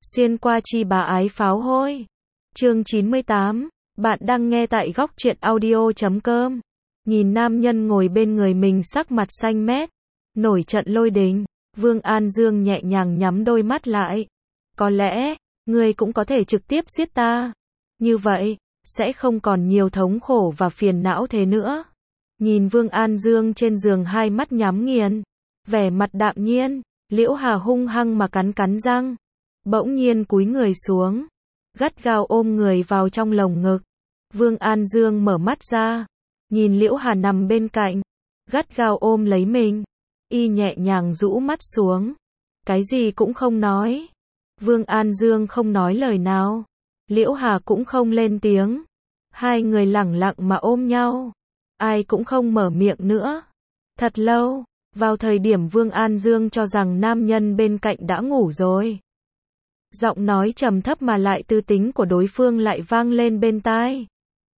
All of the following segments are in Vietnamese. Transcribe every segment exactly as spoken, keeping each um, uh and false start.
Xuyên qua chi bá ái pháo hôi. Chương chín mươi tám. Bạn đang nghe tại góc truyện audio chấm com. Nhìn nam nhân ngồi bên người mình sắc mặt xanh mét, nổi trận lôi đình, Vương An Dương nhẹ nhàng nhắm đôi mắt lại. Có lẽ, ngươi cũng có thể trực tiếp giết ta. Như vậy, sẽ không còn nhiều thống khổ và phiền não thế nữa. Nhìn Vương An Dương trên giường hai mắt nhắm nghiền, vẻ mặt đạm nhiên, Liễu Hà hung hăng mà cắn cắn răng. Bỗng nhiên cúi người xuống, gắt gao ôm người vào trong lồng ngực. Vương An Dương mở mắt ra, nhìn Liễu Hà nằm bên cạnh, gắt gao ôm lấy mình. Y nhẹ nhàng rũ mắt xuống, cái gì cũng không nói. Vương An Dương không nói lời nào, Liễu Hà cũng không lên tiếng. Hai người lẳng lặng mà ôm nhau, ai cũng không mở miệng nữa. Thật lâu, vào thời điểm Vương An Dương cho rằng nam nhân bên cạnh đã ngủ rồi, giọng nói trầm thấp mà lại tư tính của đối phương lại vang lên bên tai.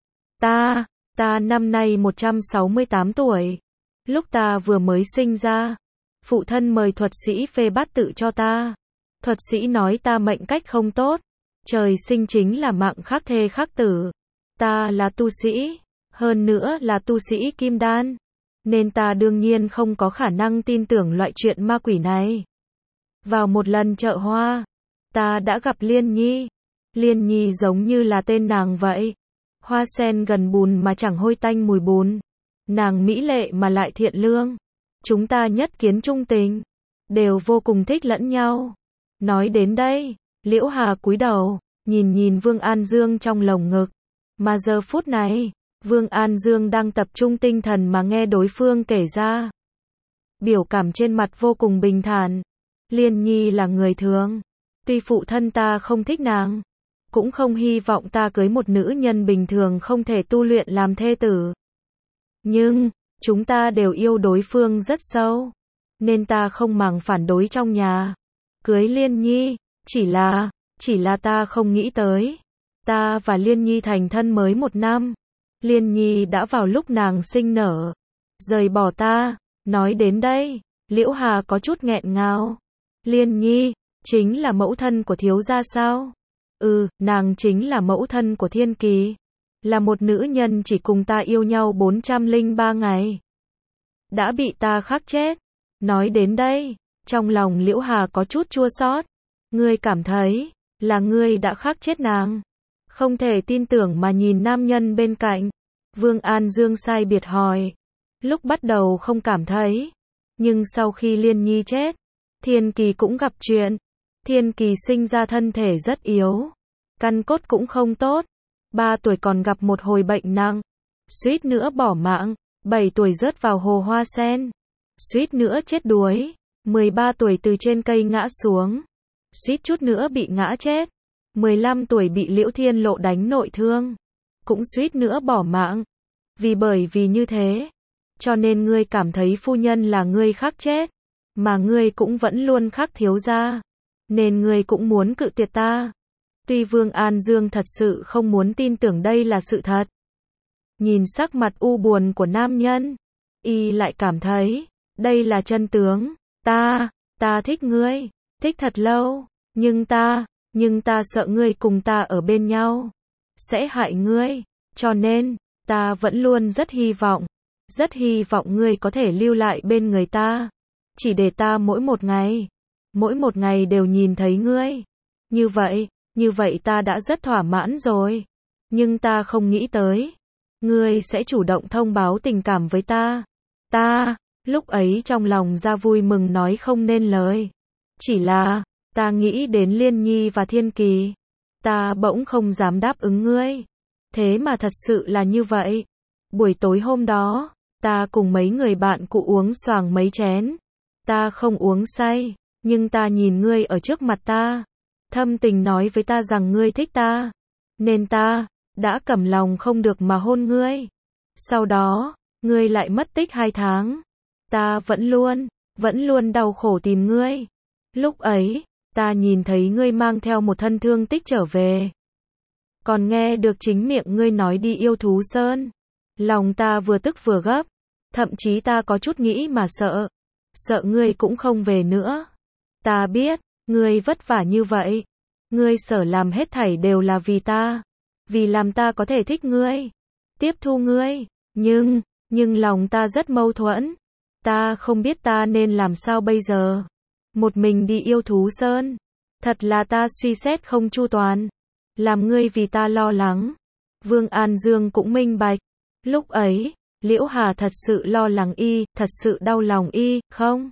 Ta, ta năm nay một trăm sáu mươi tám tuổi. Lúc ta vừa mới sinh ra, phụ thân mời thuật sĩ phê bát tự cho ta. Thuật sĩ nói ta mệnh cách không tốt, trời sinh chính là mạng khắc thê khắc tử. Ta là tu sĩ, hơn nữa là tu sĩ kim đan, nên ta đương nhiên không có khả năng tin tưởng loại chuyện ma quỷ này. Vào một lần chợ hoa, ta đã gặp Liên Nhi. Liên Nhi giống như là tên nàng vậy. Hoa sen gần bùn mà chẳng hôi tanh mùi bùn. Nàng mỹ lệ mà lại thiện lương. Chúng ta nhất kiến trung tình, đều vô cùng thích lẫn nhau. Nói đến đây, Liễu Hà cúi đầu, nhìn nhìn Vương An Dương trong lồng ngực. Mà giờ phút này, Vương An Dương đang tập trung tinh thần mà nghe đối phương kể ra. Biểu cảm trên mặt vô cùng bình thản. Liên Nhi là người thường. Tuy phụ thân ta không thích nàng, cũng không hy vọng ta cưới một nữ nhân bình thường không thể tu luyện làm thê tử. Nhưng, chúng ta đều yêu đối phương rất sâu, nên ta không màng phản đối trong nhà cưới Liên Nhi. Chỉ là, chỉ là ta không nghĩ tới, ta và Liên Nhi thành thân mới một năm, Liên Nhi đã vào lúc nàng sinh nở rời bỏ ta. Nói đến đây, Liễu Hà có chút nghẹn ngào. Liên Nhi chính là mẫu thân của thiếu gia sao? Ừ, nàng chính là mẫu thân của Thiên Kỳ, là một nữ nhân chỉ cùng ta yêu nhau bốn trăm lẻ ba ngày, đã bị ta khắc chết. Nói đến đây, trong lòng Liễu Hà có chút chua xót. Ngươi cảm thấy là ngươi đã khắc chết nàng? Không thể tin tưởng mà nhìn nam nhân bên cạnh. Vương An Dương sai biệt hỏi. Lúc bắt đầu không cảm thấy, nhưng sau khi Liên Nhi chết, Thiên Kỳ cũng gặp chuyện. Thiên Kỳ sinh ra thân thể rất yếu, căn cốt cũng không tốt. Ba tuổi còn gặp một hồi bệnh nặng, suýt nữa bỏ mạng. Bảy tuổi rớt vào hồ hoa sen, suýt nữa chết đuối. Mười ba tuổi từ trên cây ngã xuống, suýt chút nữa bị ngã chết. Mười lăm tuổi bị Liễu Thiên Lộ đánh nội thương, cũng suýt nữa bỏ mạng. Vì bởi vì như thế, cho nên ngươi cảm thấy phu nhân là ngươi khắc chết, mà ngươi cũng vẫn luôn khắc thiếu gia, nên ngươi cũng muốn cự tuyệt ta. Tuy Vương An Dương thật sự không muốn tin tưởng đây là sự thật, nhìn sắc mặt u buồn của nam nhân, y lại cảm thấy đây là chân tướng. Ta, ta thích ngươi, thích thật lâu, nhưng ta, nhưng ta sợ ngươi cùng ta ở bên nhau sẽ hại ngươi, cho nên ta vẫn luôn rất hy vọng, rất hy vọng ngươi có thể lưu lại bên người ta, chỉ để ta mỗi một ngày, mỗi một ngày đều nhìn thấy ngươi. Như vậy, như vậy ta đã rất thỏa mãn rồi. Nhưng ta không nghĩ tới, ngươi sẽ chủ động thông báo tình cảm với ta. Ta, lúc ấy trong lòng ra vui mừng nói không nên lời. Chỉ là, ta nghĩ đến Liên Nhi và Thiên Kỳ, ta bỗng không dám đáp ứng ngươi. Thế mà thật sự là như vậy. Buổi tối hôm đó, ta cùng mấy người bạn cũ uống xoàng mấy chén. Ta không uống say, nhưng ta nhìn ngươi ở trước mặt ta, thâm tình nói với ta rằng ngươi thích ta, nên ta đã cầm lòng không được mà hôn ngươi. Sau đó, ngươi lại mất tích hai tháng. Ta vẫn luôn, vẫn luôn đau khổ tìm ngươi. Lúc ấy, ta nhìn thấy ngươi mang theo một thân thương tích trở về, còn nghe được chính miệng ngươi nói đi yêu thú sơn. Lòng ta vừa tức vừa gấp, thậm chí ta có chút nghĩ mà sợ, sợ ngươi cũng không về nữa. Ta biết, ngươi vất vả như vậy, Ngươi sở làm hết thảy đều là vì ta. Vì làm ta có thể thích ngươi. Tiếp thu ngươi. Nhưng, nhưng lòng ta rất mâu thuẫn. Ta không biết ta nên làm sao bây giờ. Một mình đi yêu thú sơn. Thật là ta suy xét không chu toàn. Làm ngươi vì ta lo lắng. Vương An Dương cũng minh bạch. Lúc ấy, Liễu Hà thật sự lo lắng y, thật sự đau lòng y, không?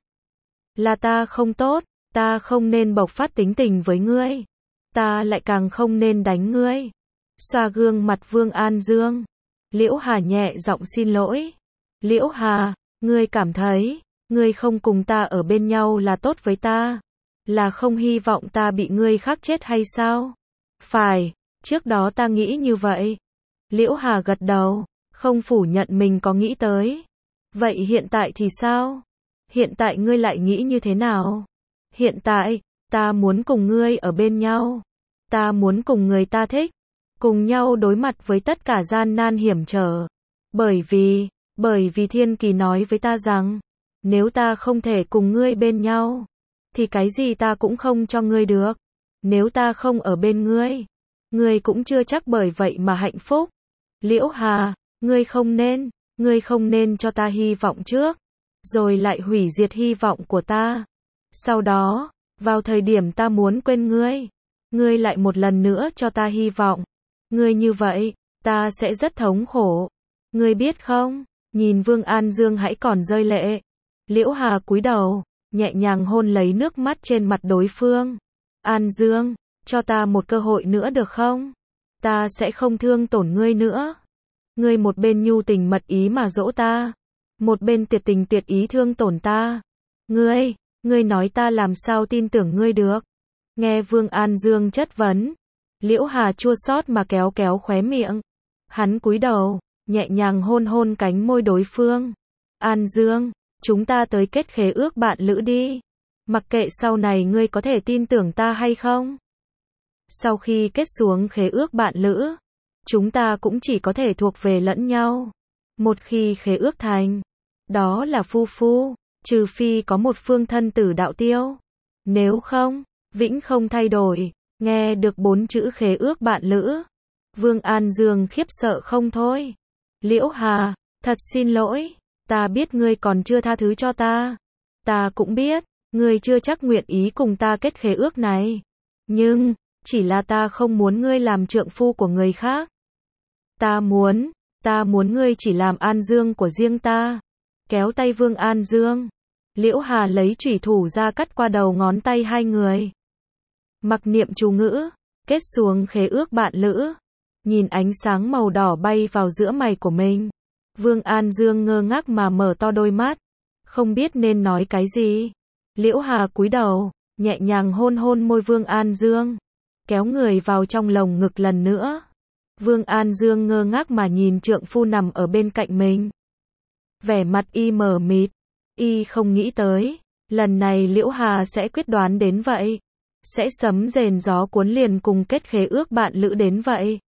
Là ta không tốt, ta không nên bộc phát tính tình với ngươi. Ta lại càng không nên đánh ngươi. Xoa gương mặt Vương An Dương. Liễu Hà nhẹ giọng xin lỗi. Liễu Hà, ngươi cảm thấy, ngươi không cùng ta ở bên nhau là tốt với ta. Là không hy vọng ta bị ngươi khắc chết hay sao? Phải, trước đó ta nghĩ như vậy. Liễu Hà gật đầu, không phủ nhận mình có nghĩ tới. Vậy hiện tại thì sao? Hiện tại ngươi lại nghĩ như thế nào? Hiện tại, ta muốn cùng ngươi ở bên nhau. Ta muốn cùng người ta thích. Cùng nhau đối mặt với tất cả gian nan hiểm trở. Bởi vì, bởi vì Thiên Kỳ nói với ta rằng, nếu ta không thể cùng ngươi bên nhau, thì cái gì ta cũng không cho ngươi được. Nếu ta không ở bên ngươi, ngươi cũng chưa chắc bởi vậy mà hạnh phúc. Liễu Hà, ngươi không nên, ngươi không nên cho ta hy vọng trước, rồi lại hủy diệt hy vọng của ta. Sau đó, vào thời điểm ta muốn quên ngươi, ngươi lại một lần nữa cho ta hy vọng. Ngươi như vậy, ta sẽ rất thống khổ. Ngươi biết không, nhìn Vương An Dương hãy còn rơi lệ. Liễu Hà cúi đầu, nhẹ nhàng hôn lấy nước mắt trên mặt đối phương. An Dương, cho ta một cơ hội nữa được không? Ta sẽ không thương tổn ngươi nữa. Ngươi một bên nhu tình mật ý mà dỗ ta, một bên tuyệt tình tuyệt ý thương tổn ta. Ngươi, ngươi nói ta làm sao tin tưởng ngươi được? Nghe Vương An Dương chất vấn, Liễu Hà chua xót mà kéo kéo khóe miệng. Hắn cúi đầu, nhẹ nhàng hôn hôn cánh môi đối phương. An Dương, chúng ta tới kết khế ước bạn lữ đi. Mặc kệ sau này ngươi có thể tin tưởng ta hay không. Sau khi kết xuống khế ước bạn lữ, chúng ta cũng chỉ có thể thuộc về lẫn nhau. Một khi khế ước thành, đó là phu phu, trừ phi có một phương thân tử đạo tiêu. Nếu không, vĩnh không thay đổi. Nghe được bốn chữ khế ước bạn lữ, Vương An Dương khiếp sợ không thôi. Liễu Hà, thật xin lỗi, ta biết ngươi còn chưa tha thứ cho ta. Ta cũng biết, ngươi chưa chắc nguyện ý cùng ta kết khế ước này. Nhưng, chỉ là ta không muốn ngươi làm trượng phu của người khác. Ta muốn, ta muốn ngươi chỉ làm An Dương của riêng ta. Kéo tay Vương An Dương, Liễu Hà lấy chủy thủ ra cắt qua đầu ngón tay hai người. Mặc niệm chú ngữ, kết xuống khế ước bạn lữ. Nhìn ánh sáng màu đỏ bay vào giữa mày của mình. Vương An Dương ngơ ngác mà mở to đôi mắt. Không biết nên nói cái gì. Liễu Hà cúi đầu, nhẹ nhàng hôn hôn môi Vương An Dương. Kéo người vào trong lồng ngực lần nữa. Vương An Dương ngơ ngác mà nhìn trượng phu nằm ở bên cạnh mình. Vẻ mặt y mờ mịt. Y không nghĩ tới, lần này Liễu Hà sẽ quyết đoán đến vậy. Sẽ sấm rền gió cuốn liền cùng kết khế ước bạn lữ đến vậy.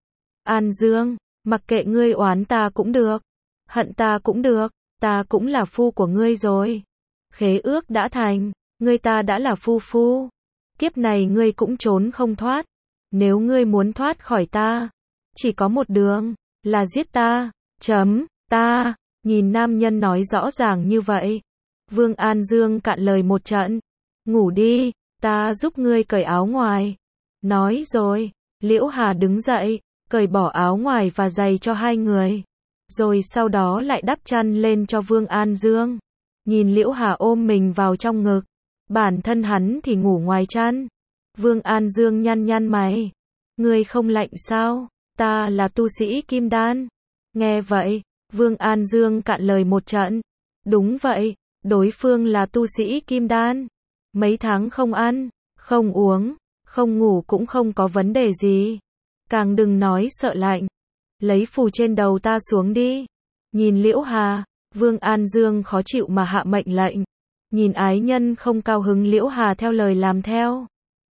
An Dương, mặc kệ ngươi oán ta cũng được, hận ta cũng được, ta cũng là phu của ngươi rồi. Khế ước đã thành, ngươi ta đã là phu phu. Kiếp này ngươi cũng trốn không thoát. Nếu ngươi muốn thoát khỏi ta, chỉ có một đường, là giết ta. Chấm, ta, nhìn nam nhân nói rõ ràng như vậy. Vương An Dương cạn lời một trận. Ngủ đi, ta giúp ngươi cởi áo ngoài. Nói rồi, Liễu Hà đứng dậy, cởi bỏ áo ngoài và giày cho hai người. Rồi sau đó lại đắp chăn lên cho Vương An Dương. Nhìn Liễu Hà ôm mình vào trong ngực. Bản thân hắn thì ngủ ngoài chăn. Vương An Dương nhăn nhăn mày. Ngươi không lạnh sao? Ta là tu sĩ kim đan. Nghe vậy, Vương An Dương cạn lời một trận. Đúng vậy, đối phương là tu sĩ kim đan. Mấy tháng không ăn, không uống, không ngủ cũng không có vấn đề gì. Càng đừng nói sợ lạnh. Lấy phù trên đầu ta xuống đi. Nhìn Liễu Hà, Vương An Dương khó chịu mà hạ mệnh lệnh. Nhìn ái nhân không cao hứng, Liễu Hà theo lời làm theo.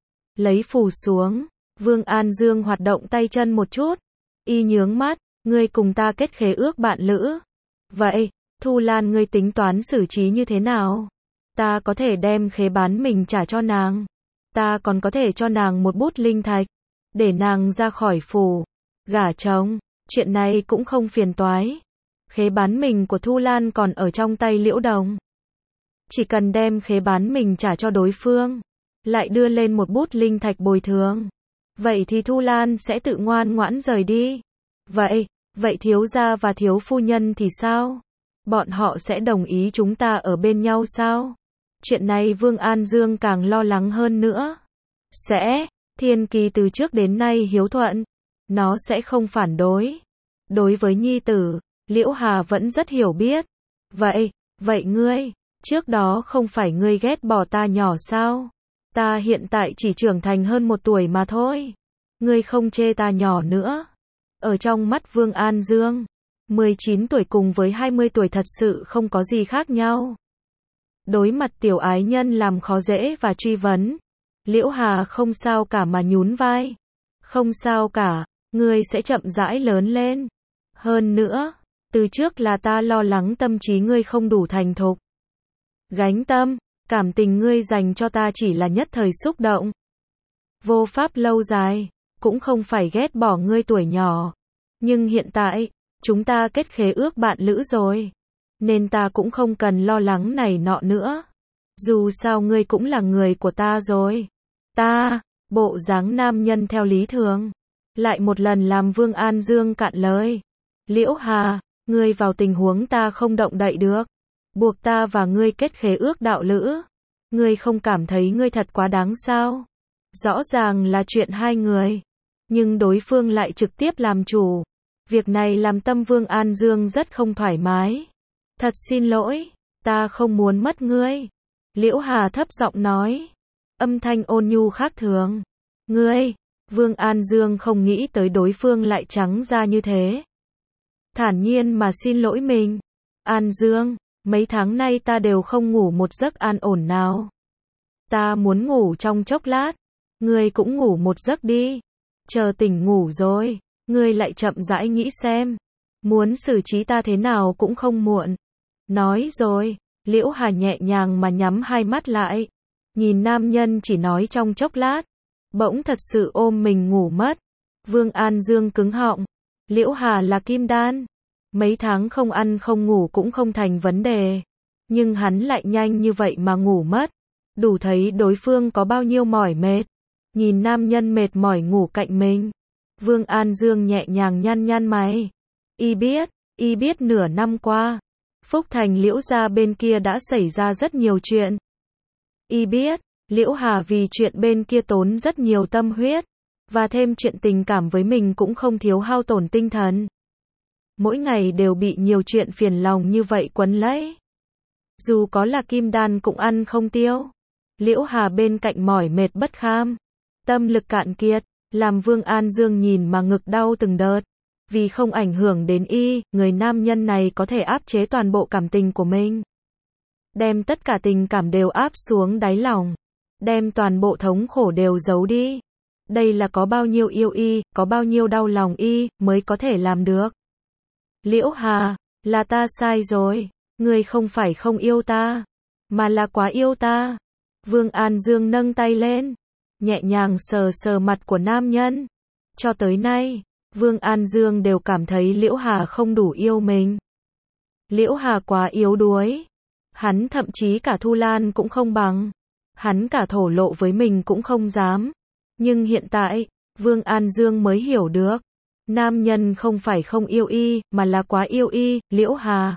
Lấy phù xuống, Vương An Dương hoạt động tay chân một chút. Y nhướng mắt, ngươi cùng ta kết khế ước bạn lữ. Vậy, Thu Lan ngươi tính toán xử trí như thế nào? Ta có thể đem khế bán mình trả cho nàng. Ta còn có thể cho nàng một bút linh thạch, để nàng ra khỏi phủ, gả chồng, chuyện này cũng không phiền toái. Khế bán mình của Thu Lan còn ở trong tay Liễu Đồng. Chỉ cần đem khế bán mình trả cho đối phương, lại đưa lên một bút linh thạch bồi thường. Vậy thì Thu Lan sẽ tự ngoan ngoãn rời đi. Vậy, vậy thiếu gia và thiếu phu nhân thì sao? Bọn họ sẽ đồng ý chúng ta ở bên nhau sao? Chuyện này Vương An Dương càng lo lắng hơn nữa. Sẽ, Thiên Kỳ từ trước đến nay hiếu thuận, nó sẽ không phản đối. Đối với nhi tử, Liễu Hà vẫn rất hiểu biết. Vậy, vậy ngươi, trước đó không phải ngươi ghét bỏ ta nhỏ sao? Ta hiện tại chỉ trưởng thành hơn một tuổi mà thôi. Ngươi không chê ta nhỏ nữa. Ở trong mắt Vương An Dương, mười chín tuổi cùng với hai mươi tuổi thật sự không có gì khác nhau. Đối mặt tiểu ái nhân làm khó dễ và truy vấn, Liễu Hà không sao cả mà nhún vai. Không sao cả, ngươi sẽ chậm rãi lớn lên. Hơn nữa, từ trước là ta lo lắng tâm trí ngươi không đủ thành thục. Gánh tâm, cảm tình ngươi dành cho ta chỉ là nhất thời xúc động. Vô pháp lâu dài, cũng không phải ghét bỏ ngươi tuổi nhỏ. Nhưng hiện tại, chúng ta kết khế ước bạn lữ rồi. Nên ta cũng không cần lo lắng này nọ nữa. Dù sao ngươi cũng là người của ta rồi. Ta, bộ dáng nam nhân theo lý thường. Lại một lần làm Vương An Dương cạn lời. Liễu Hà, ngươi vào tình huống ta không động đậy được. Buộc ta và ngươi kết khế ước đạo lữ. Ngươi không cảm thấy ngươi thật quá đáng sao? Rõ ràng là chuyện hai người. Nhưng đối phương lại trực tiếp làm chủ. Việc này làm tâm Vương An Dương rất không thoải mái. Thật xin lỗi, ta không muốn mất ngươi. Liễu Hà thấp giọng nói. Âm thanh ôn nhu khác thường. Ngươi, Vương An Dương không nghĩ tới đối phương lại trắng ra như thế. Thản nhiên mà xin lỗi mình. An Dương, mấy tháng nay ta đều không ngủ một giấc an ổn nào. Ta muốn ngủ trong chốc lát. Ngươi cũng ngủ một giấc đi. Chờ tỉnh ngủ rồi, ngươi lại chậm rãi nghĩ xem. Muốn xử trí ta thế nào cũng không muộn. Nói rồi, Liễu Hà nhẹ nhàng mà nhắm hai mắt lại. Nhìn nam nhân chỉ nói trong chốc lát. Bỗng thật sự ôm mình ngủ mất. Vương An Dương cứng họng. Liễu Hà là kim đan. Mấy tháng không ăn không ngủ cũng không thành vấn đề. Nhưng hắn lại nhanh như vậy mà ngủ mất. Đủ thấy đối phương có bao nhiêu mỏi mệt. Nhìn nam nhân mệt mỏi ngủ cạnh mình. Vương An Dương nhẹ nhàng nhăn nhăn mày. Y biết, y biết nửa năm qua. Phúc Thành Liễu gia bên kia đã xảy ra rất nhiều chuyện. Y biết, Liễu Hà vì chuyện bên kia tốn rất nhiều tâm huyết. Và thêm chuyện tình cảm với mình cũng không thiếu hao tổn tinh thần. Mỗi ngày đều bị nhiều chuyện phiền lòng như vậy quấn lấy. Dù có là kim đan cũng ăn không tiêu. Liễu Hà bên cạnh mỏi mệt bất kham. Tâm lực cạn kiệt, làm Vương An Dương nhìn mà ngực đau từng đợt. Vì không ảnh hưởng đến y, người nam nhân này có thể áp chế toàn bộ cảm tình của mình. Đem tất cả tình cảm đều áp xuống đáy lòng. Đem toàn bộ thống khổ đều giấu đi. Đây là có bao nhiêu yêu y, có bao nhiêu đau lòng y, mới có thể làm được. Liễu Hà, là ta sai rồi. Ngươi không phải không yêu ta, mà là quá yêu ta. Vương An Dương nâng tay lên. Nhẹ nhàng sờ sờ mặt của nam nhân. Cho tới nay, Vương An Dương đều cảm thấy Liễu Hà không đủ yêu mình. Liễu Hà quá yếu đuối. Hắn thậm chí cả Thu Lan cũng không bằng. Hắn cả thổ lộ với mình cũng không dám. Nhưng hiện tại, Vương An Dương mới hiểu được. Nam nhân không phải không yêu y, mà là quá yêu y. Liễu Hà,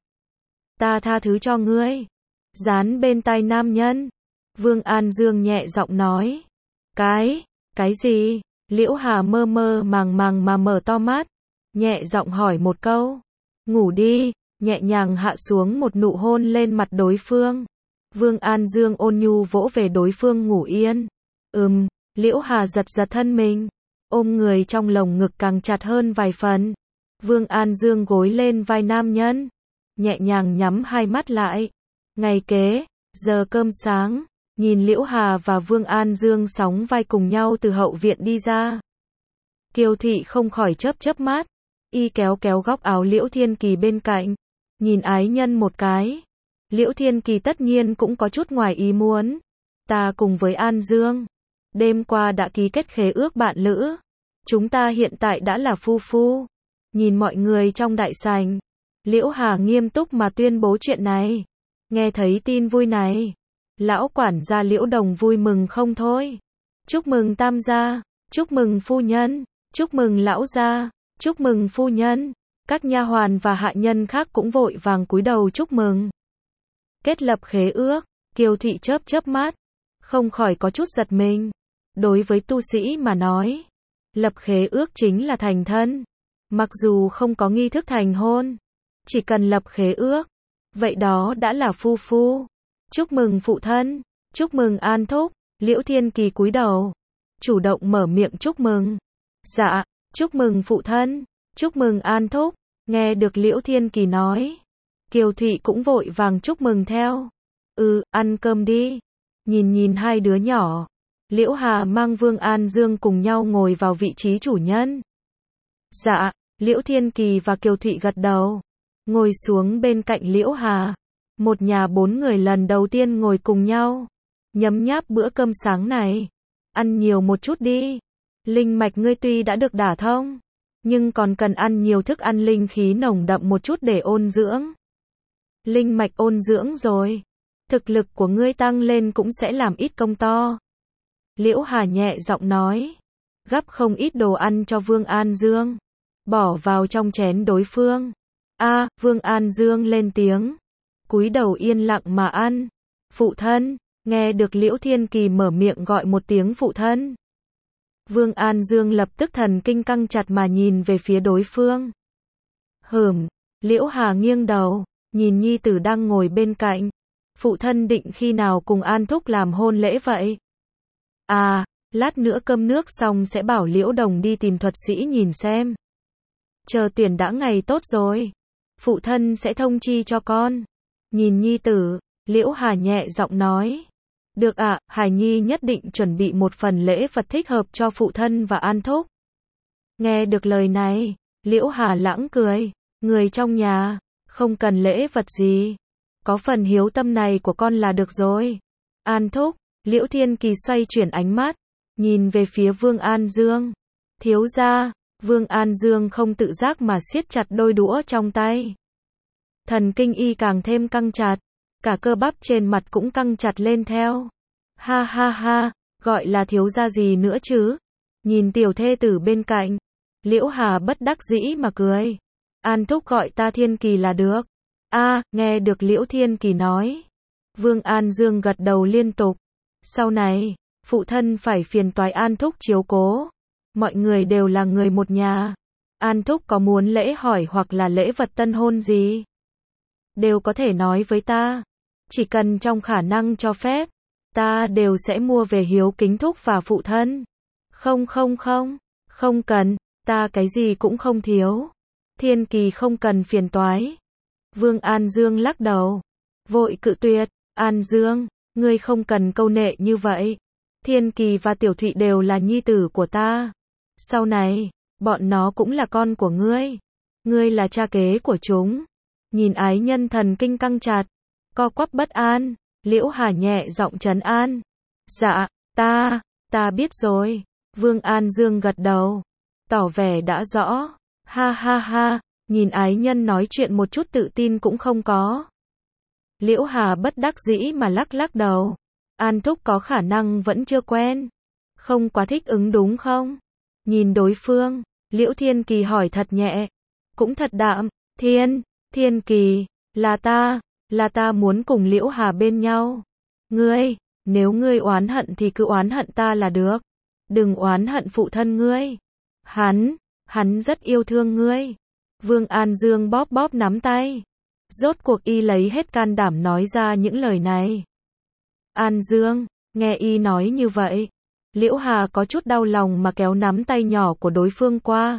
ta tha thứ cho ngươi. Dán bên tai nam nhân. Vương An Dương nhẹ giọng nói. Cái, cái gì? Liễu Hà mơ mơ màng màng mà mở to mắt. Nhẹ giọng hỏi một câu. Ngủ đi, nhẹ nhàng hạ xuống một nụ hôn lên mặt đối phương. Vương An Dương ôn nhu vỗ về đối phương ngủ yên. Ừm, Liễu Hà giật giật thân mình. Ôm người trong lồng ngực càng chặt hơn vài phần. Vương An Dương gối lên vai nam nhân. Nhẹ nhàng nhắm hai mắt lại. Ngày kế, giờ cơm sáng. Nhìn Liễu Hà và Vương An Dương sóng vai cùng nhau từ hậu viện đi ra. Kiều Thị không khỏi chớp chớp mắt. Y kéo kéo góc áo Liễu Thiên Kỳ bên cạnh. Nhìn ái nhân một cái. Liễu Thiên Kỳ tất nhiên cũng có chút ngoài ý muốn. Ta cùng với An Dương. Đêm qua đã ký kết khế ước bạn lữ. Chúng ta hiện tại đã là phu phu. Nhìn mọi người trong đại sảnh, Liễu Hà nghiêm túc mà tuyên bố chuyện này. Nghe thấy tin vui này, lão quản gia Liễu Đồng vui mừng không thôi. Chúc mừng tam gia, chúc mừng phu nhân, chúc mừng lão gia, chúc mừng phu nhân. Các nha hoàn và hạ nhân khác cũng vội vàng cúi đầu chúc mừng. Kết lập khế ước, Kiều Thị chớp chớp mắt, không khỏi có chút giật mình. Đối với tu sĩ mà nói, lập khế ước chính là thành thân. Mặc dù không có nghi thức thành hôn, chỉ cần lập khế ước, vậy đó đã là phu phu. Chúc mừng phụ thân, chúc mừng An Thúc. Liễu Thiên Kỳ cúi đầu, chủ động mở miệng chúc mừng. Dạ, chúc mừng phụ thân, chúc mừng An Thúc. Nghe được Liễu Thiên Kỳ nói, Kiều Thụy cũng vội vàng chúc mừng theo. Ừ, ăn cơm đi. Nhìn nhìn hai đứa nhỏ, Liễu Hà mang Vương An Dương cùng nhau ngồi vào vị trí chủ nhân. Dạ, Liễu Thiên Kỳ và Kiều Thụy gật đầu, ngồi xuống bên cạnh Liễu Hà. Một nhà bốn người lần đầu tiên ngồi cùng nhau, nhấm nháp bữa cơm sáng này. Ăn nhiều một chút đi. Linh mạch ngươi tuy đã được đả thông, nhưng còn cần ăn nhiều thức ăn linh khí nồng đậm một chút để ôn dưỡng. Linh mạch ôn dưỡng rồi, thực lực của ngươi tăng lên cũng sẽ làm ít công to. Liễu Hà nhẹ giọng nói, gắp không ít đồ ăn cho Vương An Dương, bỏ vào trong chén đối phương. A, Vương An Dương lên tiếng, cúi đầu yên lặng mà ăn. Phụ thân, nghe được Liễu Thiên Kỳ mở miệng gọi một tiếng phụ thân. Vương An Dương lập tức thần kinh căng chặt mà nhìn về phía đối phương. Hửm, Liễu Hà nghiêng đầu, nhìn nhi tử đang ngồi bên cạnh. Phụ thân định khi nào cùng An Thúc làm hôn lễ vậy? À, lát nữa cơm nước xong sẽ bảo Liễu Đồng đi tìm thuật sĩ nhìn xem. Chờ tuyển đã ngày tốt rồi, phụ thân sẽ thông chi cho con. Nhìn nhi tử, Liễu Hà nhẹ giọng nói. Được ạ, à, Hải Nhi nhất định chuẩn bị một phần lễ vật thích hợp cho phụ thân và An Thúc. Nghe được lời này, Liễu Hà lãng cười. Người trong nhà, không cần lễ vật gì. Có phần hiếu tâm này của con là được rồi. An Thúc, Liễu Thiên Kỳ xoay chuyển ánh mắt, nhìn về phía Vương An Dương. Thiếu gia, Vương An Dương không tự giác mà siết chặt đôi đũa trong tay. Thần kinh y càng thêm căng chặt, cả cơ bắp trên mặt cũng căng chặt lên theo. Ha ha ha, gọi là thiếu gia gì nữa chứ? Nhìn tiểu thê tử bên cạnh, Liễu Hà bất đắc dĩ mà cười. An Thúc gọi ta Thiên Kỳ là được. A, à, nghe được Liễu Thiên Kỳ nói, Vương An Dương gật đầu liên tục. Sau này, phụ thân phải phiền toái An Thúc chiếu cố. Mọi người đều là người một nhà. An Thúc có muốn lễ hỏi hoặc là lễ vật tân hôn gì, đều có thể nói với ta. Chỉ cần trong khả năng cho phép, ta đều sẽ mua về hiếu kính Thúc và phụ thân. Không không không, không cần, ta cái gì cũng không thiếu. Thiên Kỳ không cần phiền toái. Vương An Dương lắc đầu, vội cự tuyệt. An Dương, ngươi không cần câu nệ như vậy. Thiên Kỳ và Tiểu Thụy đều là nhi tử của ta. Sau này, bọn nó cũng là con của ngươi. Ngươi là cha kế của chúng. Nhìn ái nhân thần kinh căng chặt, co quắp bất an, Liễu Hà nhẹ giọng trấn an. Dạ, ta, ta biết rồi. Vương An Dương gật đầu, tỏ vẻ đã rõ. Ha ha ha, nhìn ái nhân nói chuyện một chút tự tin cũng không có. Liễu Hà bất đắc dĩ mà lắc lắc đầu. An Thúc có khả năng vẫn chưa quen, không quá thích ứng đúng không? Nhìn đối phương, Liễu Thiên Kỳ hỏi thật nhẹ, cũng thật đạm. Thiên, Thiên Kỳ, là ta, là ta muốn cùng Liễu Hà bên nhau. Ngươi, nếu ngươi oán hận thì cứ oán hận ta là được. Đừng oán hận phụ thân ngươi. Hắn, hắn rất yêu thương ngươi. Vương An Dương bóp bóp nắm tay. Rốt cuộc y lấy hết can đảm nói ra những lời này. An Dương, nghe y nói như vậy, Liễu Hà có chút đau lòng mà kéo nắm tay nhỏ của đối phương qua.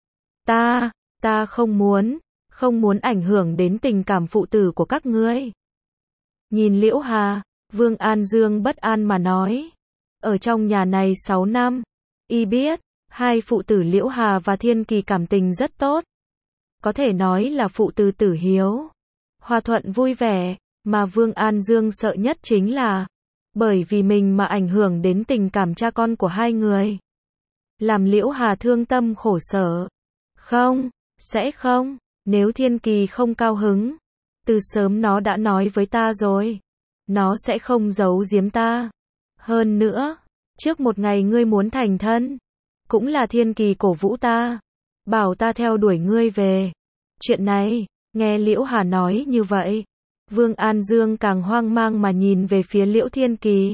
Ta, ta không muốn, không muốn ảnh hưởng đến tình cảm phụ tử của các ngươi. Nhìn Liễu Hà, Vương An Dương bất an mà nói. Ở trong nhà này sáu năm, y biết, hai phụ tử Liễu Hà và Thiên Kỳ cảm tình rất tốt. Có thể nói là phụ tử tử hiếu, hòa thuận vui vẻ, mà Vương An Dương sợ nhất chính là bởi vì mình mà ảnh hưởng đến tình cảm cha con của hai người. Làm Liễu Hà thương tâm khổ sở. Không, sẽ không, nếu Thiên Kỳ không cao hứng, từ sớm nó đã nói với ta rồi. Nó sẽ không giấu giếm ta. Hơn nữa, trước một ngày ngươi muốn thành thân, cũng là Thiên Kỳ cổ vũ ta, bảo ta theo đuổi ngươi về. Chuyện này, nghe Liễu Hà nói như vậy, Vương An Dương càng hoang mang mà nhìn về phía Liễu Thiên Kỳ.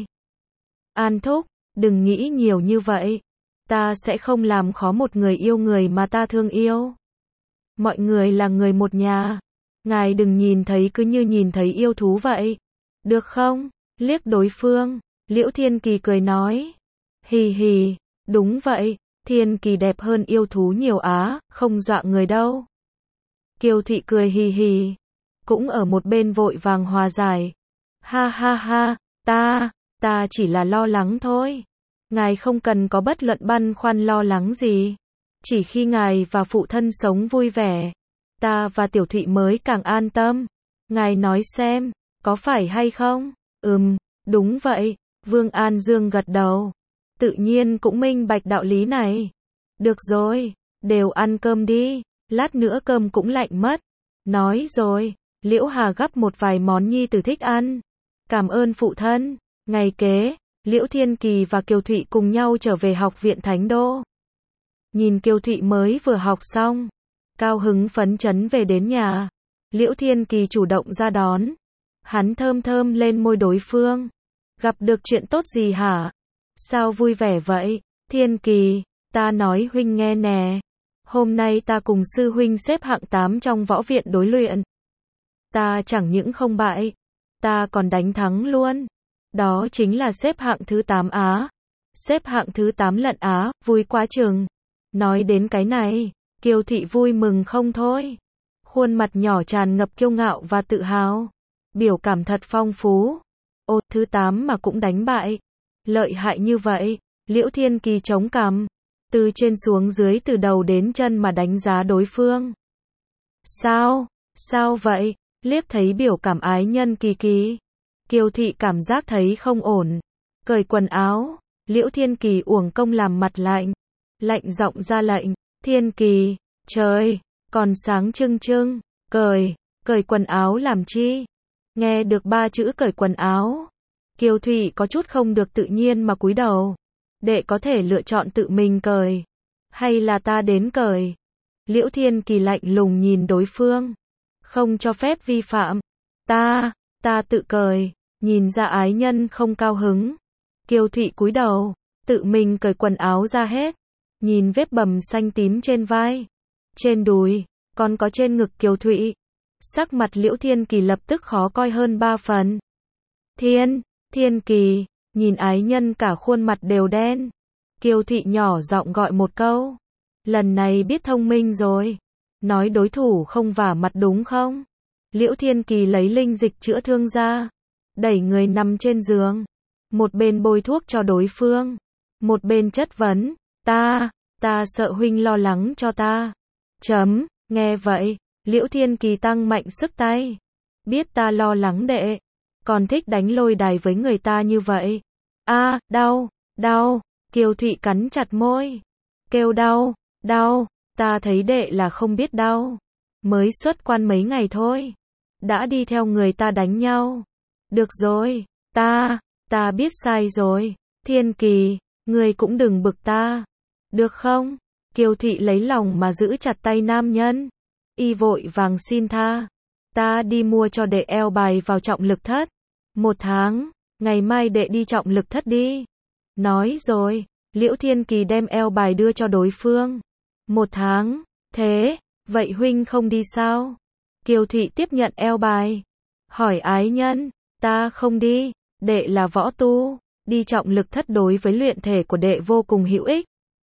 An thúc, đừng nghĩ nhiều như vậy. Ta sẽ không làm khó một người yêu người mà ta thương yêu. Mọi người là người một nhà. Ngài đừng nhìn thấy cứ như nhìn thấy yêu thú vậy. Được không? Liếc đối phương, Liễu Thiên Kỳ cười nói. Hì hì, đúng vậy, Thiên Kỳ đẹp hơn yêu thú nhiều á, không dọa người đâu. Kiều Thị cười hì hì, cũng ở một bên vội vàng hòa giải. Ha ha ha, ta, ta chỉ là lo lắng thôi. Ngài không cần có bất luận băn khoăn lo lắng gì. Chỉ khi ngài và phụ thân sống vui vẻ, ta và Tiểu Thụy mới càng an tâm. Ngài nói xem, có phải hay không? Ừm, đúng vậy, Vương An Dương gật đầu. Tự nhiên cũng minh bạch đạo lý này. Được rồi, đều ăn cơm đi, lát nữa cơm cũng lạnh mất. Nói rồi, Liễu Hà gắp một vài món nhi tử thích ăn. Cảm ơn phụ thân. Ngày kế, Liễu Thiên Kỳ và Kiều Thụy cùng nhau trở về học viện Thánh Đô. Nhìn Kiều Thụy mới vừa học xong, cao hứng phấn chấn về đến nhà. Liễu Thiên Kỳ chủ động ra đón. Hắn thơm thơm lên môi đối phương. Gặp được chuyện tốt gì hả? Sao vui vẻ vậy? Thiên Kỳ, ta nói huynh nghe nè. Hôm nay ta cùng sư huynh xếp hạng tám trong võ viện đối luyện. Ta chẳng những không bại, ta còn đánh thắng luôn. Đó chính là xếp hạng thứ tám Á. Xếp hạng thứ tám lận Á, vui quá chừng. Nói đến cái này, Kiều Thị vui mừng không thôi. Khuôn mặt nhỏ tràn ngập kiêu ngạo và tự hào. Biểu cảm thật phong phú. Ô, thứ tám mà cũng đánh bại. Lợi hại như vậy. Liễu Thiên Kỳ chống cằm, từ trên xuống dưới từ đầu đến chân mà đánh giá đối phương. Sao? Sao vậy? Liếc thấy biểu cảm ái nhân Kỳ Kỳ, Kiều Thị cảm giác thấy không ổn. Cởi quần áo, Liễu Thiên Kỳ uổng công làm mặt lạnh. Lạnh giọng ra lệnh. Thiên Kỳ, trời, còn sáng trưng trưng. Cởi, cởi quần áo làm chi? Nghe được ba chữ cởi quần áo, Kiều Thị có chút không được tự nhiên mà cúi đầu. Đệ có thể lựa chọn tự mình cởi, hay là ta đến cởi? Liễu Thiên Kỳ lạnh lùng nhìn đối phương. Không cho phép vi phạm. Ta, ta tự cởi. Nhìn ra ái nhân không cao hứng, Kiều Thị cúi đầu, tự mình cởi quần áo ra hết. Nhìn vết bầm xanh tím trên vai, trên đùi, còn có trên ngực Kiều Thụy. Sắc mặt Liễu Thiên Kỳ lập tức khó coi hơn ba phần. Thiên, Thiên Kỳ, nhìn ái nhân cả khuôn mặt đều đen. Kiều Thị nhỏ giọng gọi một câu. Lần này biết thông minh rồi. Nói đối thủ không vả mặt đúng không? Liễu Thiên Kỳ lấy linh dịch chữa thương ra, đẩy người nằm trên giường. Một bên bôi thuốc cho đối phương, một bên chất vấn. Ta, ta sợ huynh lo lắng cho ta. Chấm, nghe vậy, Liễu Thiên Kỳ tăng mạnh sức tay. Biết ta lo lắng đệ, còn thích đánh lôi đài với người ta như vậy. A, đau, đau. Kiều Thụy cắn chặt môi, kêu đau, đau. Ta thấy đệ là không biết đau. Mới xuất quan mấy ngày thôi, đã đi theo người ta đánh nhau. Được rồi, ta, ta biết sai rồi. Thiên Kỳ, ngươi cũng đừng bực ta. Được không? Kiều Thị lấy lòng mà giữ chặt tay nam nhân. Y vội vàng xin tha. Ta đi mua cho đệ eo bài vào trọng lực thất. Một tháng, ngày mai đệ đi trọng lực thất đi. Nói rồi, Liễu Thiên Kỳ đem eo bài đưa cho đối phương. Một tháng, thế, vậy huynh không đi sao? Kiều Thị tiếp nhận eo bài. Hỏi ái nhân, ta không đi, đệ là võ tu, đi trọng lực thất đối với luyện thể của đệ vô cùng hữu ích.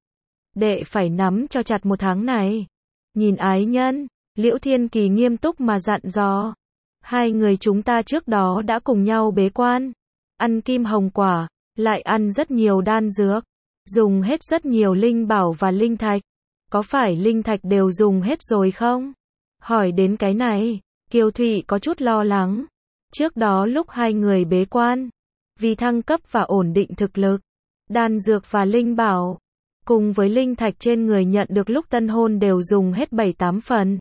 Đệ phải nắm cho chặt một tháng này. Nhìn ái nhân, Liễu Thiên Kỳ nghiêm túc mà dặn dò. Hai người chúng ta trước đó đã cùng nhau bế quan, ăn kim hồng quả, lại ăn rất nhiều đan dược, dùng hết rất nhiều linh bảo và linh thạch. Có phải linh thạch đều dùng hết rồi không? Hỏi đến cái này, Kiều Thụy có chút lo lắng. Trước đó lúc hai người bế quan, Vì thăng cấp và ổn định thực lực, đan dược và linh bảo, cùng với linh thạch trên người nhận được lúc tân hôn đều dùng hết bảy tám phần.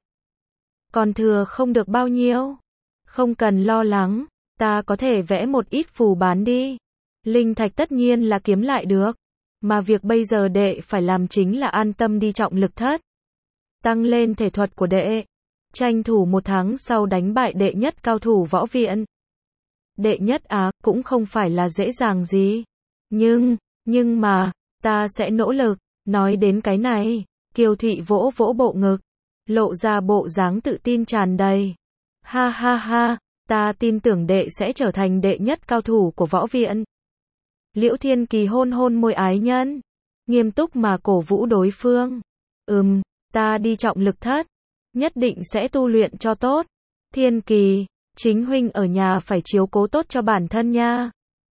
Còn thừa không được bao nhiêu. Không cần lo lắng, ta có thể vẽ một ít phù bán đi. Linh thạch tất nhiên là kiếm lại được. Mà việc bây giờ đệ phải làm chính là an tâm đi trọng lực thất. Tăng lên thể thuật của đệ. Tranh thủ một tháng sau đánh bại đệ nhất cao thủ võ viện. Đệ nhất Á cũng không phải là dễ dàng gì. Nhưng, nhưng mà, ta sẽ nỗ lực. Nói đến cái này, Kiều Thụy vỗ vỗ bộ ngực. Lộ ra bộ dáng tự tin tràn đầy. Ha ha ha, ta tin tưởng đệ sẽ trở thành đệ nhất cao thủ của võ viện. Liễu Thiên Kỳ hôn hôn môi ái nhân. Nghiêm túc mà cổ vũ đối phương. Ừm, ta đi trọng lực thất. Nhất định sẽ tu luyện cho tốt. Thiên Kỳ, chính huynh ở nhà phải chiếu cố tốt cho bản thân nha.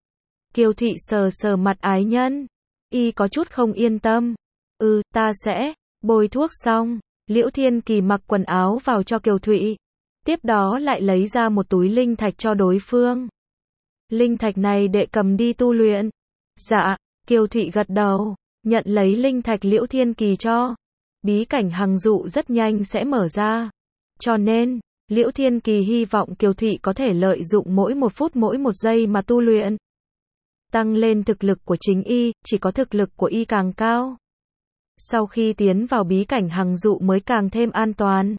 Kiều Thụy sờ sờ mặt ái nhân. Y có chút không yên tâm. Ừ, ta sẽ. Bôi thuốc xong, Liễu Thiên Kỳ mặc quần áo vào cho Kiều Thụy. Tiếp đó lại lấy ra một túi linh thạch cho đối phương. Linh thạch này đệ cầm đi tu luyện. Dạ, Kiều Thụy gật đầu, nhận lấy linh thạch Liễu Thiên Kỳ cho. Bí cảnh hằng dụ rất nhanh sẽ mở ra. Cho nên, Liễu Thiên Kỳ hy vọng Kiều Thụy có thể lợi dụng mỗi một phút mỗi một giây mà tu luyện. Tăng lên thực lực của chính y, chỉ có thực lực của y càng cao. Sau khi tiến vào bí cảnh hằng dụ mới càng thêm an toàn.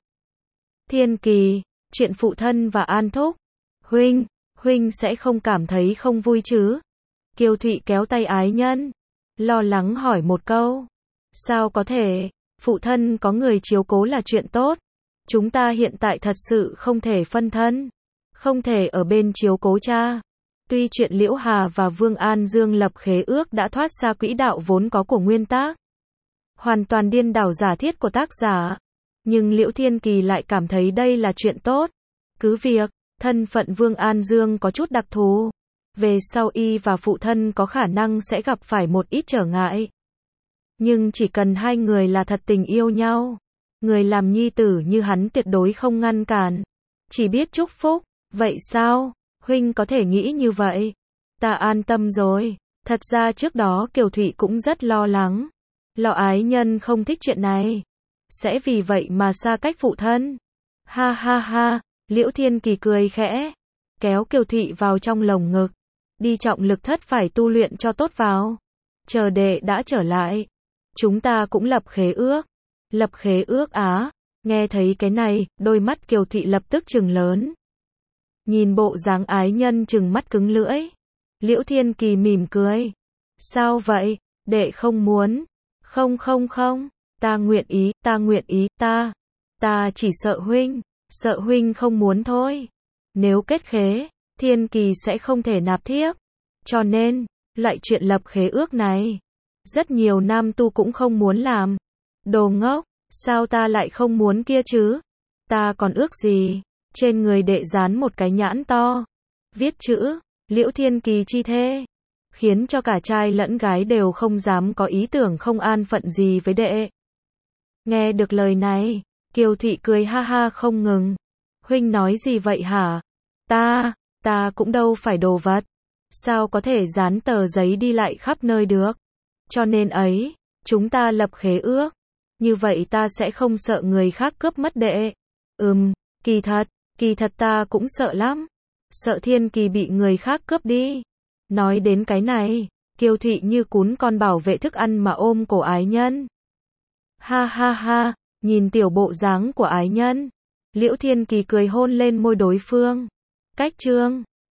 Thiên Kỳ, chuyện phụ thân và An Thúc. Huynh, huynh sẽ không cảm thấy không vui chứ? Kiều Thụy kéo tay ái nhân. Lo lắng hỏi một câu. Sao có thể, phụ thân có người chiếu cố là chuyện tốt. Chúng ta hiện tại thật sự không thể phân thân. Không thể ở bên chiếu cố cha. Tuy chuyện Liễu Hà và Vương An Dương lập khế ước đã thoát xa quỹ đạo vốn có của nguyên tác. Hoàn toàn điên đảo giả thiết của tác giả. Nhưng Liễu Thiên Kỳ lại cảm thấy đây là chuyện tốt. Cứ việc, thân phận Vương An Dương có chút đặc thù. Về sau y và phụ thân có khả năng sẽ gặp phải một ít trở ngại. Nhưng chỉ cần hai người là thật tình yêu nhau. Người làm nhi tử như hắn tuyệt đối không ngăn cản. Chỉ biết chúc phúc. Vậy sao? Huynh có thể nghĩ như vậy. Ta an tâm rồi. Thật ra trước đó Kiều Thụy cũng rất lo lắng. Lo ái nhân không thích chuyện này. Sẽ vì vậy mà xa cách phụ thân. Ha ha ha, Liễu Thiên Kỳ cười khẽ. Kéo Kiều Thụy vào trong lồng ngực. Đi trọng lực thất phải tu luyện cho tốt vào. Chờ đệ đã trở lại. Chúng ta cũng lập khế ước. Lập khế ước á. Nghe thấy cái này, đôi mắt Kiều Thụy lập tức trừng lớn. Nhìn bộ dáng ái nhân trừng mắt cứng lưỡi. Liễu Thiên Kỳ mỉm cười. Sao vậy? Đệ không muốn. Không không không. Ta nguyện ý, ta nguyện ý, ta. Ta chỉ sợ huynh. Sợ huynh không muốn thôi. Nếu kết khế, Thiên Kỳ sẽ không thể nạp thiếp. Cho nên, loại chuyện lập khế ước này, rất nhiều nam tu cũng không muốn làm. Đồ ngốc, sao ta lại không muốn kia chứ? Ta còn ước gì? Trên người đệ dán một cái nhãn to. Viết chữ, Liễu Thiên Kỳ chi thê. Khiến cho cả trai lẫn gái đều không dám có ý tưởng không an phận gì với đệ. Nghe được lời này, Kiều Thụy cười ha ha không ngừng. Huynh nói gì vậy hả? Ta, ta cũng đâu phải đồ vật. Sao có thể dán tờ giấy đi lại khắp nơi được? Cho nên ấy, chúng ta lập khế ước. Như vậy ta sẽ không sợ người khác cướp mất đệ. Ừm, kỳ thật, kỳ thật ta cũng sợ lắm. Sợ Thiên Kỳ bị người khác cướp đi. Nói đến cái này, Kiều Thụy như cún con bảo vệ thức ăn mà ôm cổ ái nhân. Ha ha ha, nhìn tiểu bộ dáng của ái nhân. Liễu Thiên Kỳ cười hôn lên môi đối phương. Cách chương